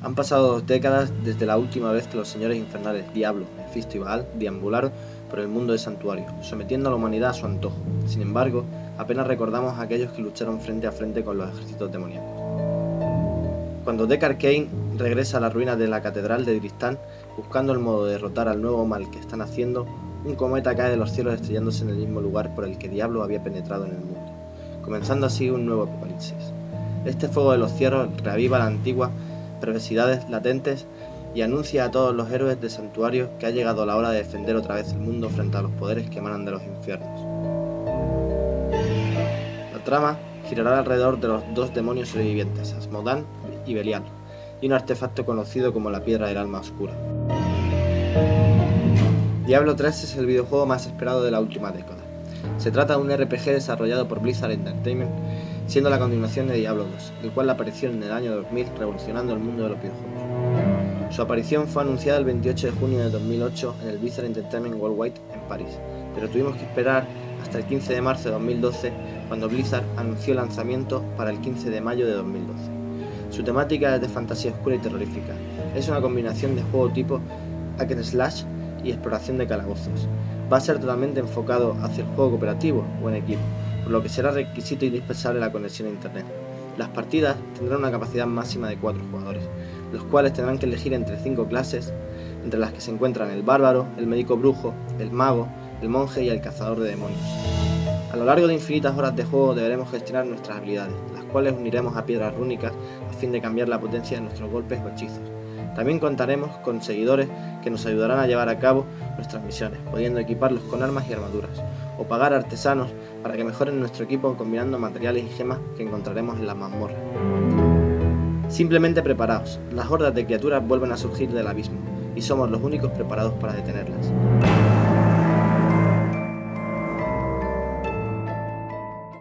Han pasado 2 décadas desde la última vez que los señores infernales Diablo, Mefisto y Baal deambularon por el mundo de Santuario, sometiendo a la humanidad a su antojo. Sin embargo, apenas recordamos a aquellos que lucharon frente a frente con los ejércitos demoníacos. Cuando Deck Arcane regresa a las ruinas de la Catedral de Tristán, buscando el modo de derrotar al nuevo mal que están haciendo, un cometa cae de los cielos estrellándose en el mismo lugar por el que Diablo había penetrado en el mundo, comenzando así un nuevo apocalipsis. Este fuego de los cielos reaviva las antiguas perversidades latentes y anuncia a todos los héroes de Santuario que ha llegado la hora de defender otra vez el mundo frente a los poderes que emanan de los infiernos. La trama girará alrededor de los 2 demonios sobrevivientes, Asmodán y Belial, y un artefacto conocido como la Piedra del Alma Oscura. Diablo 3 es el videojuego más esperado de la última década. Se trata de un RPG desarrollado por Blizzard Entertainment, siendo la continuación de Diablo 2, el cual apareció en el año 2000 revolucionando el mundo de los videojuegos. Su aparición fue anunciada el 28 de junio de 2008 en el Blizzard Entertainment Worldwide en París, pero tuvimos que esperar hasta el 15 de marzo de 2012 cuando Blizzard anunció el lanzamiento para el 15 de mayo de 2012. Su temática es de fantasía oscura y terrorífica. Es una combinación de juego tipo hack and slash y exploración de calabozos. Va a ser totalmente enfocado hacia el juego cooperativo o en equipo, por lo que será requisito indispensable la conexión a internet. Las partidas tendrán una capacidad máxima de 4 jugadores, los cuales tendrán que elegir entre 5 clases, entre las que se encuentran el bárbaro, el médico brujo, el mago, el monje y el cazador de demonios. A lo largo de infinitas horas de juego deberemos gestionar nuestras habilidades, las cuales uniremos a piedras rúnicas a fin de cambiar la potencia de nuestros golpes o hechizos. También contaremos con seguidores que nos ayudarán a llevar a cabo nuestras misiones, pudiendo equiparlos con armas y armaduras, o pagar artesanos para que mejoren nuestro equipo combinando materiales y gemas que encontraremos en las mazmorras. Simplemente preparaos, las hordas de criaturas vuelven a surgir del abismo, y somos los únicos preparados para detenerlas.